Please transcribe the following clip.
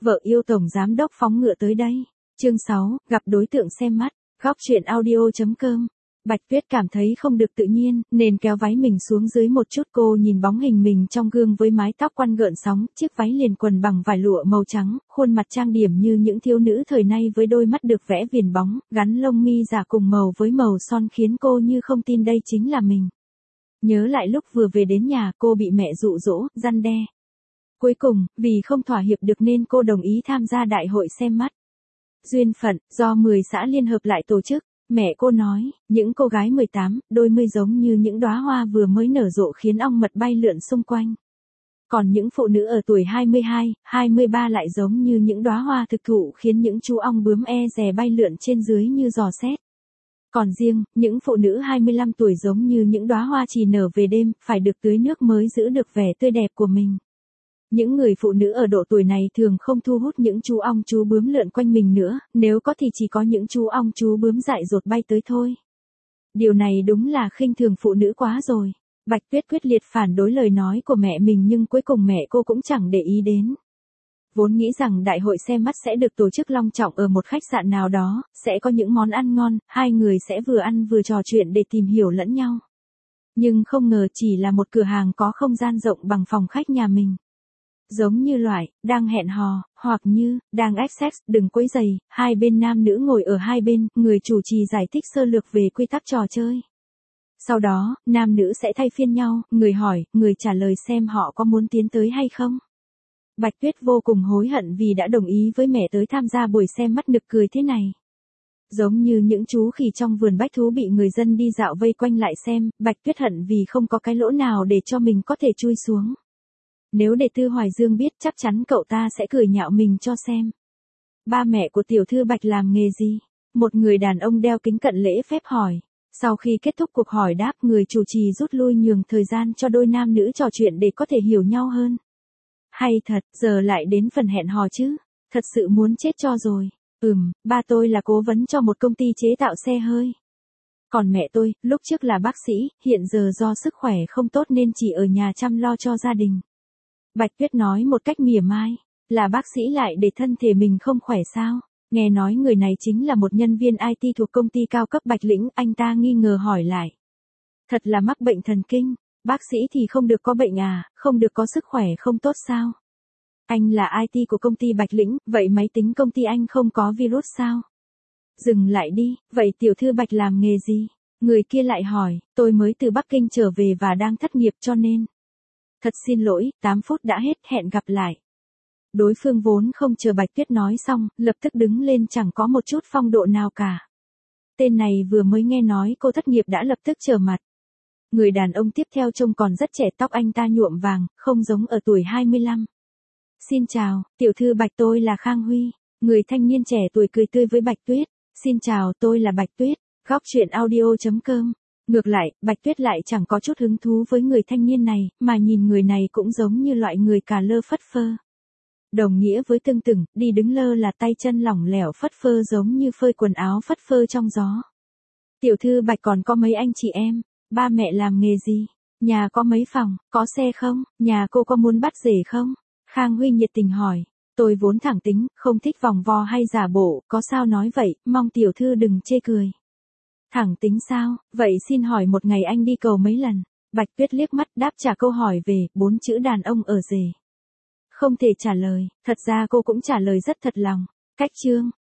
Vợ yêu tổng giám đốc phóng ngựa tới đây. Chương 6, gặp đối tượng xem mắt. Góc truyện audio.com. Bạch Tuyết cảm thấy không được tự nhiên, nên kéo váy mình xuống dưới một chút. Cô nhìn bóng hình mình trong gương với mái tóc quăn gợn sóng, chiếc váy liền quần bằng vải lụa màu trắng, khuôn mặt trang điểm như những thiếu nữ thời nay với đôi mắt được vẽ viền bóng, gắn lông mi giả cùng màu với màu son khiến cô như không tin đây chính là mình. Nhớ lại lúc vừa về đến nhà cô bị mẹ dụ dỗ, răn đe. Cuối cùng, vì không thỏa hiệp được nên cô đồng ý tham gia đại hội xem mắt. Duyên phận, do 10 xã liên hợp lại tổ chức. Mẹ cô nói, những cô gái 18, đôi mươi giống như những đóa hoa vừa mới nở rộ khiến ong mật bay lượn xung quanh. Còn những phụ nữ ở tuổi 22, 23 lại giống như những đóa hoa thực thụ khiến những chú ong bướm e dè bay lượn trên dưới như giò xét. Còn riêng, những phụ nữ 25 tuổi giống như những đóa hoa chỉ nở về đêm, phải được tưới nước mới giữ được vẻ tươi đẹp của mình. Những người phụ nữ ở độ tuổi này thường không thu hút những chú ong chú bướm lượn quanh mình nữa, nếu có thì chỉ có những chú ong chú bướm dại dột bay tới thôi. Điều này đúng là khinh thường phụ nữ quá rồi. Bạch Tuyết quyết liệt phản đối lời nói của mẹ mình nhưng cuối cùng mẹ cô cũng chẳng để ý đến. Vốn nghĩ rằng đại hội xem mắt sẽ được tổ chức long trọng ở một khách sạn nào đó, sẽ có những món ăn ngon, hai người sẽ vừa ăn vừa trò chuyện để tìm hiểu lẫn nhau. Nhưng không ngờ chỉ là một cửa hàng có không gian rộng bằng phòng khách nhà mình. Giống như loại, đang hẹn hò, hoặc như, đang ép sex, đừng quấy rầy, hai bên nam nữ ngồi ở hai bên, người chủ trì giải thích sơ lược về quy tắc trò chơi. Sau đó, nam nữ sẽ thay phiên nhau, người hỏi, người trả lời xem họ có muốn tiến tới hay không. Bạch Tuyết vô cùng hối hận vì đã đồng ý với mẹ tới tham gia buổi xem mắt nực cười thế này. Giống như những chú khỉ trong vườn bách thú bị người dân đi dạo vây quanh lại xem, Bạch Tuyết hận vì không có cái lỗ nào để cho mình có thể chui xuống. Nếu để Tư Hoài Dương biết chắc chắn cậu ta sẽ cười nhạo mình cho xem. Ba mẹ của tiểu thư Bạch làm nghề gì? Một người đàn ông đeo kính cận lễ phép hỏi. Sau khi kết thúc cuộc hỏi đáp, người chủ trì rút lui nhường thời gian cho đôi nam nữ trò chuyện để có thể hiểu nhau hơn. Hay thật, giờ lại đến phần hẹn hò chứ. Thật sự muốn chết cho rồi. Ba tôi là cố vấn cho một công ty chế tạo xe hơi. Còn mẹ tôi, lúc trước là bác sĩ, hiện giờ do sức khỏe không tốt nên chỉ ở nhà chăm lo cho gia đình. Bạch Tuyết nói một cách mỉa mai, là bác sĩ lại để thân thể mình không khỏe sao? Nghe nói người này chính là một nhân viên IT thuộc công ty cao cấp Bạch Lĩnh, anh ta nghi ngờ hỏi lại. Thật là mắc bệnh thần kinh, bác sĩ thì không được có bệnh à, không được có sức khỏe không tốt sao? Anh là IT của công ty Bạch Lĩnh, vậy máy tính công ty anh không có virus sao? Dừng lại đi, vậy tiểu thư Bạch làm nghề gì? Người kia lại hỏi, tôi mới từ Bắc Kinh trở về và đang thất nghiệp cho nên. Thật xin lỗi, 8 phút đã hết, hẹn gặp lại. Đối phương vốn không chờ Bạch Tuyết nói xong, lập tức đứng lên chẳng có một chút phong độ nào cả. Tên này vừa mới nghe nói cô thất nghiệp đã lập tức trở mặt. Người đàn ông tiếp theo trông còn rất trẻ, tóc anh ta nhuộm vàng, không giống ở tuổi 25. Xin chào, tiểu thư Bạch, tôi là Khang Huy. Người thanh niên trẻ tuổi cười tươi với Bạch Tuyết. Xin chào, tôi là Bạch Tuyết. Góc truyện audio.com. Ngược lại, Bạch Tuyết lại chẳng có chút hứng thú với người thanh niên này, mà nhìn người này cũng giống như loại người cà lơ phất phơ. Đồng nghĩa với tương tự, đi đứng lơ là tay chân lỏng lẻo phất phơ giống như phơi quần áo phất phơ trong gió. Tiểu thư Bạch còn có mấy anh chị em? Ba mẹ làm nghề gì? Nhà có mấy phòng? Có xe không? Nhà cô có muốn bắt rể không? Khang Huy nhiệt tình hỏi. Tôi vốn thẳng tính, không thích vòng vo hay giả bộ, có sao nói vậy, mong tiểu thư đừng chê cười. Thẳng tính sao, vậy xin hỏi một ngày anh đi cầu mấy lần? Bạch Tuyết liếc mắt đáp trả câu hỏi về 4 chữ đàn ông ở rể. Không thể trả lời, thật ra cô cũng trả lời rất thật lòng. Cách chương.